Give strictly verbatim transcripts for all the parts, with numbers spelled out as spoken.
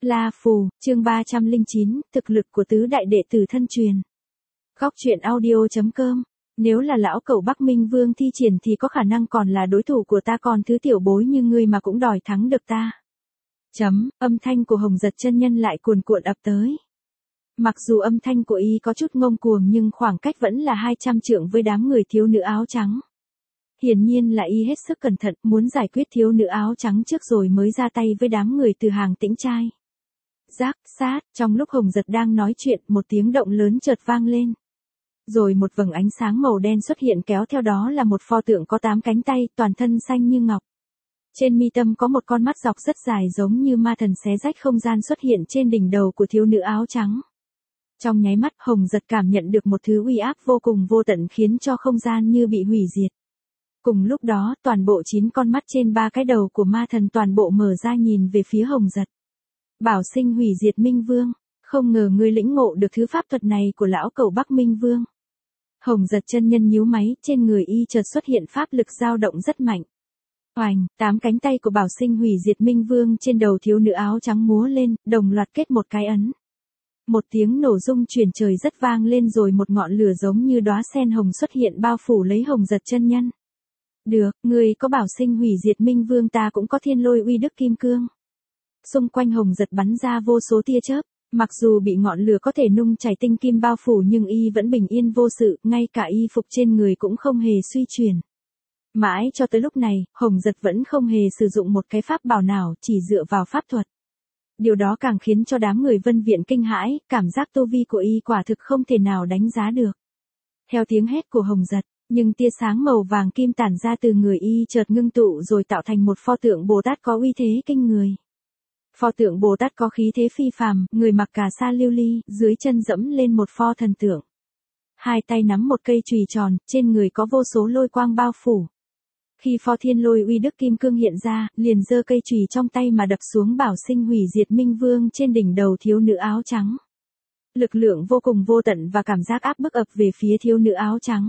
La Phù, chương ba trăm lẻ chín, thực lực của tứ đại đệ tử thân truyền. Góc truyện audio chấm com. Nếu là lão cẩu Bắc Minh Vương thi triển thì có khả năng còn là đối thủ của ta, còn thứ tiểu bối như ngươi mà cũng đòi thắng được ta. Chấm, âm thanh của Hồng Giật chân nhân lại cuồn cuộn ập tới. Mặc dù âm thanh của y có chút ngông cuồng nhưng khoảng cách vẫn là hai trăm trượng với đám người thiếu nữ áo trắng. Hiển nhiên là y hết sức cẩn thận, muốn giải quyết thiếu nữ áo trắng trước rồi mới ra tay với đám người từ hàng Tĩnh trai. Rác, sát, trong lúc Hồng Giật đang nói chuyện, một tiếng động lớn chợt vang lên. Rồi một vầng ánh sáng màu đen xuất hiện, kéo theo đó là một pho tượng có tám cánh tay, toàn thân xanh như ngọc. Trên mi tâm có một con mắt dọc rất dài giống như ma thần xé rách không gian xuất hiện trên đỉnh đầu của thiếu nữ áo trắng. Trong nháy mắt, Hồng Giật cảm nhận được một thứ uy áp vô cùng vô tận khiến cho không gian như bị hủy diệt. Cùng lúc đó, toàn bộ chín con mắt trên ba cái đầu của ma thần toàn bộ mở ra nhìn về phía Hồng Giật. Bảo sinh hủy diệt Minh Vương, không ngờ ngươi lĩnh ngộ được thứ pháp thuật này của lão cẩu Bắc Minh Vương. Hồng Giật chân nhân nhíu máy, trên người y chợt xuất hiện pháp lực dao động rất mạnh. Oành, tám cánh tay của Bảo sinh hủy diệt Minh Vương trên đầu thiếu nữ áo trắng múa lên, đồng loạt kết một cái ấn. Một tiếng nổ rung chuyển trời rất vang lên, rồi một ngọn lửa giống như đóa sen hồng xuất hiện bao phủ lấy Hồng Giật chân nhân. Được, ngươi có Bảo sinh hủy diệt Minh Vương, ta cũng có Thiên Lôi uy đức kim cương. Xung quanh Hồng Giật bắn ra vô số tia chớp, mặc dù bị ngọn lửa có thể nung chảy tinh kim bao phủ nhưng y vẫn bình yên vô sự, ngay cả y phục trên người cũng không hề suy chuyển. Mãi cho tới lúc này, Hồng Giật vẫn không hề sử dụng một cái pháp bảo nào, chỉ dựa vào pháp thuật. Điều đó càng khiến cho đám người Vân Viện kinh hãi, cảm giác tu vi của y quả thực không thể nào đánh giá được. Theo tiếng hét của Hồng Giật, nhưng tia sáng màu vàng kim tản ra từ người y chợt ngưng tụ rồi tạo thành một pho tượng Bồ Tát có uy thế kinh người. Pho tượng Bồ Tát có khí thế phi phàm, người mặc cà sa lưu ly, dưới chân dẫm lên một pho thần tượng. Hai tay nắm một cây chùy tròn, trên người có vô số lôi quang bao phủ. Khi pho Thiên Lôi uy đức kim cương hiện ra, liền giơ cây chùy trong tay mà đập xuống Bảo sinh hủy diệt Minh Vương trên đỉnh đầu thiếu nữ áo trắng. Lực lượng vô cùng vô tận và cảm giác áp bức ập về phía thiếu nữ áo trắng.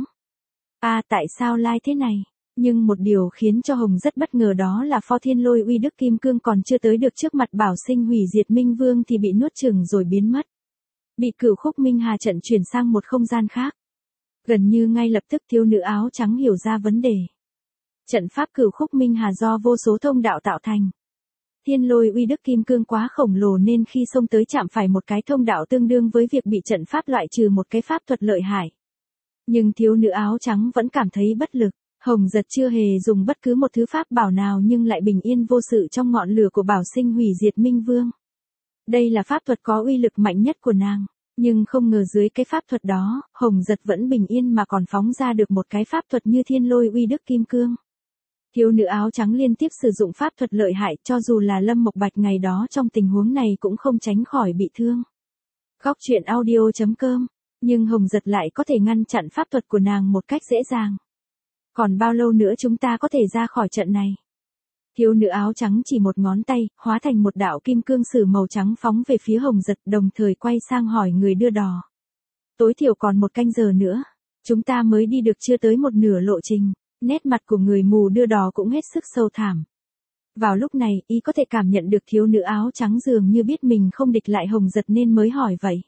À, tại sao lai thế này? Nhưng một điều khiến cho Hồng rất bất ngờ đó là pho Thiên Lôi uy đức kim cương còn chưa tới được trước mặt Bảo sinh hủy diệt Minh Vương thì bị nuốt chửng rồi biến mất. Bị Cửu Khúc Minh Hà trận chuyển sang một không gian khác. Gần như ngay lập tức thiếu nữ áo trắng hiểu ra vấn đề. Trận pháp Cửu Khúc Minh Hà do vô số thông đạo tạo thành. Thiên Lôi uy đức kim cương quá khổng lồ nên khi xông tới chạm phải một cái thông đạo tương đương với việc bị trận pháp loại trừ một cái pháp thuật lợi hại. Nhưng thiếu nữ áo trắng vẫn cảm thấy bất lực. Hồng Giật chưa hề dùng bất cứ một thứ pháp bảo nào nhưng lại bình yên vô sự trong ngọn lửa của Bảo sinh hủy diệt Minh Vương. Đây là pháp thuật có uy lực mạnh nhất của nàng. Nhưng không ngờ dưới cái pháp thuật đó, Hồng Giật vẫn bình yên mà còn phóng ra được một cái pháp thuật như Thiên Lôi uy đức kim cương. Thiếu nữ áo trắng liên tiếp sử dụng pháp thuật lợi hại, cho dù là Lâm Mộc Bạch ngày đó trong tình huống này cũng không tránh khỏi bị thương. Góc truyện audio chấm com. Nhưng Hồng Giật lại có thể ngăn chặn pháp thuật của nàng một cách dễ dàng. Còn bao lâu nữa chúng ta có thể ra khỏi trận này? Thiếu nữ áo trắng chỉ một ngón tay, hóa thành một đạo kim cương sử màu trắng phóng về phía Hồng Giật, đồng thời quay sang hỏi người đưa đò. Tối thiểu còn một canh giờ nữa, chúng ta mới đi được chưa tới một nửa lộ trình. Nét mặt của người mù đưa đò cũng hết sức sâu thẳm. Vào lúc này, y có thể cảm nhận được thiếu nữ áo trắng dường như biết mình không địch lại Hồng Giật nên mới hỏi vậy.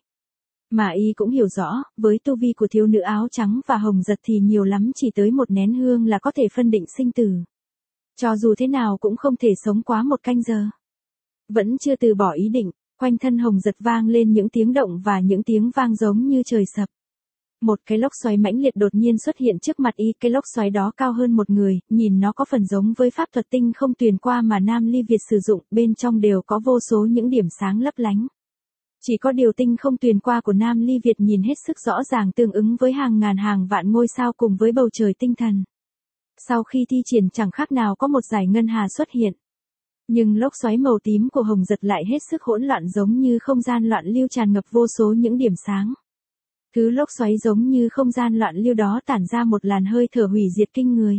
Mà y cũng hiểu rõ, với tu vi của thiếu nữ áo trắng và Hồng Giật thì nhiều lắm chỉ tới một nén hương là có thể phân định sinh tử. Cho dù thế nào cũng không thể sống quá một canh giờ. Vẫn chưa từ bỏ ý định, quanh thân Hồng Giật vang lên những tiếng động và những tiếng vang giống như trời sập. Một cái lốc xoáy mãnh liệt đột nhiên xuất hiện trước mặt y, cái lốc xoáy đó cao hơn một người, nhìn nó có phần giống với pháp thuật tinh không tuyền qua mà Nam Ly Việt sử dụng, bên trong đều có vô số những điểm sáng lấp lánh. Chỉ có điều tinh không tuyền qua của Nam Ly Việt nhìn hết sức rõ ràng tương ứng với hàng ngàn hàng vạn ngôi sao cùng với bầu trời tinh thần. Sau khi thi triển chẳng khác nào có một dải ngân hà xuất hiện. Nhưng lốc xoáy màu tím của Hồng Giật lại hết sức hỗn loạn giống như không gian loạn lưu tràn ngập vô số những điểm sáng. Thứ lốc xoáy giống như không gian loạn lưu đó tản ra một làn hơi thở hủy diệt kinh người.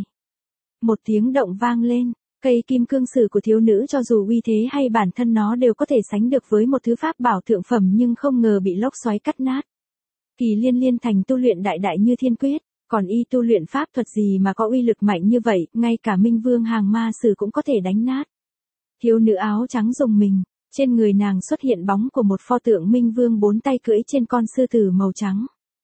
Một tiếng động vang lên. Cây kim cương sử của thiếu nữ cho dù uy thế hay bản thân nó đều có thể sánh được với một thứ pháp bảo thượng phẩm nhưng không ngờ bị lốc xoáy cắt nát. Kỳ Liên Liên thành tu luyện đại đại như thiên quyết, còn y tu luyện pháp thuật gì mà có uy lực mạnh như vậy, ngay cả Minh Vương hàng ma sử cũng có thể đánh nát. Thiếu nữ áo trắng rùng mình, Trên người nàng xuất hiện bóng của một pho tượng minh vương bốn tay cưỡi trên con sư tử màu trắng.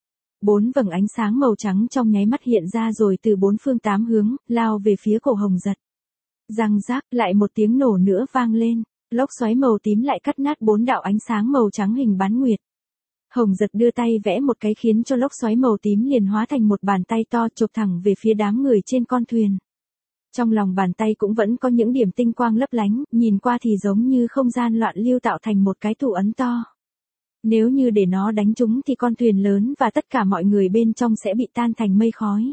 Bốn vầng ánh sáng màu trắng trong nháy mắt hiện ra rồi từ bốn phương tám hướng, lao về phía cổ Hồng Giật. Răng rác, lại một tiếng nổ nữa vang lên, lốc xoáy màu tím lại cắt nát bốn đạo ánh sáng màu trắng hình bán nguyệt. Hồng Giật đưa tay vẽ một cái khiến cho lốc xoáy màu tím liền hóa thành một bàn tay to chụp thẳng về phía đám người trên con thuyền. Trong lòng bàn tay cũng vẫn có những điểm tinh quang lấp lánh, nhìn qua thì giống như không gian loạn lưu tạo thành một cái thủ ấn to. Nếu như để nó đánh trúng thì con thuyền lớn và tất cả mọi người bên trong sẽ bị tan thành mây khói.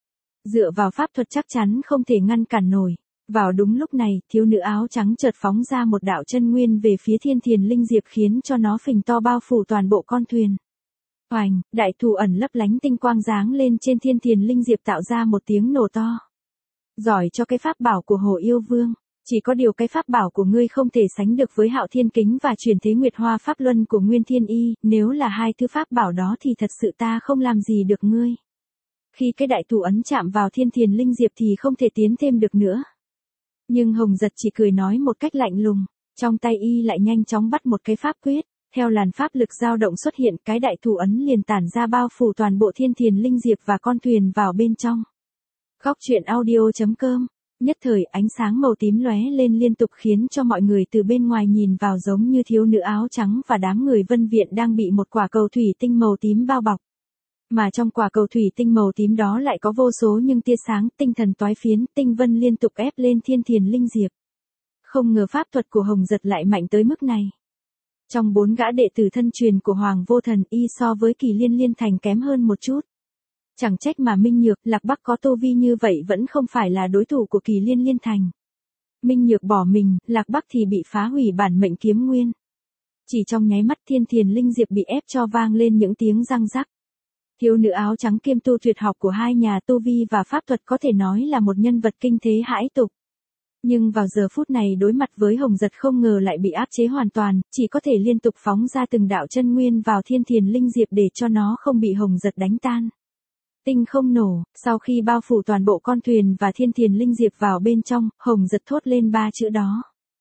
Dựa vào pháp thuật chắc chắn không thể ngăn cản nổi. Vào đúng lúc này, thiếu nữ áo trắng chợt phóng ra một đạo chân nguyên về phía Thiên Thiền Linh Diệp khiến cho nó phình to bao phủ toàn bộ con thuyền. Oành, đại thủ ẩn lấp lánh tinh quang giáng lên trên Thiên Thiền Linh Diệp tạo ra một tiếng nổ to. Giỏi cho cái pháp bảo của Hồ Yêu Vương, chỉ có điều cái pháp bảo của ngươi không thể sánh được với Hạo Thiên Kính và Chuyển Thế Nguyệt Hoa Pháp Luân của Nguyên Thiên Y, nếu là hai thứ pháp bảo đó thì thật sự ta không làm gì được ngươi. Khi cái đại thủ ấn chạm vào Thiên Thiền Linh Diệp thì không thể tiến thêm được nữa. Nhưng Hồng Giật chỉ cười nói một cách lạnh lùng, trong tay y lại nhanh chóng bắt một cái pháp quyết, theo làn pháp lực dao động xuất hiện cái đại thủ ấn liền tản ra bao phủ toàn bộ Thiên Thiền Linh Diệp và con thuyền vào bên trong. Góc truyện audio chấm com, nhất thời ánh sáng màu tím lóe lên liên tục khiến cho mọi người từ bên ngoài nhìn vào giống như thiếu nữ áo trắng và đám người Vân Viện đang bị một quả cầu thủy tinh màu tím bao bọc. Mà trong quả cầu thủy tinh màu tím đó lại có vô số những tia sáng, tinh thần toái phiến, tinh vân liên tục ép lên Thiên Thiền Linh Diệp. Không ngờ pháp thuật của Hồng Giật lại mạnh tới mức này. Trong bốn gã đệ tử thân truyền của Hoàng Vô Thần y so với Kỳ Liên Liên Thành kém hơn một chút. Chẳng trách mà Minh Nhược, Lạc Bắc có tu vi như vậy vẫn không phải là đối thủ của Kỳ Liên Liên Thành. Minh Nhược bỏ mình, Lạc Bắc thì bị phá hủy bản mệnh kiếm nguyên. Chỉ trong nháy mắt Thiên Thiền Linh Diệp bị ép cho vang lên những tiếng răng rắc. Thiếu nữ áo trắng kiêm tu tuyệt học của hai nhà tu vi và pháp thuật có thể nói là một nhân vật kinh thế hãi tục. Nhưng vào giờ phút này đối mặt với Hồng Giật không ngờ lại bị áp chế hoàn toàn, chỉ có thể liên tục phóng ra từng đạo chân nguyên vào Thiên Thiền Linh Diệp để cho nó không bị Hồng Giật đánh tan. Tinh không nổ, sau khi bao phủ toàn bộ con thuyền và Thiên Thiền Linh Diệp vào bên trong, Hồng Giật thốt lên ba chữ đó.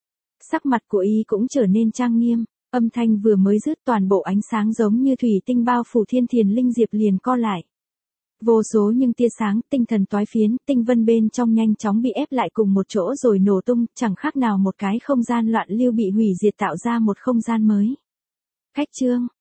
Sắc mặt của y cũng trở nên trang nghiêm, âm thanh vừa mới dứt toàn bộ ánh sáng giống như thủy tinh bao phủ Thiên Thiền Linh Diệp liền co lại. Vô số những tia sáng, tinh thần toái phiến, tinh vân bên trong nhanh chóng bị ép lại cùng một chỗ rồi nổ tung, chẳng khác nào một cái không gian loạn lưu bị hủy diệt tạo ra một không gian mới. Khách chương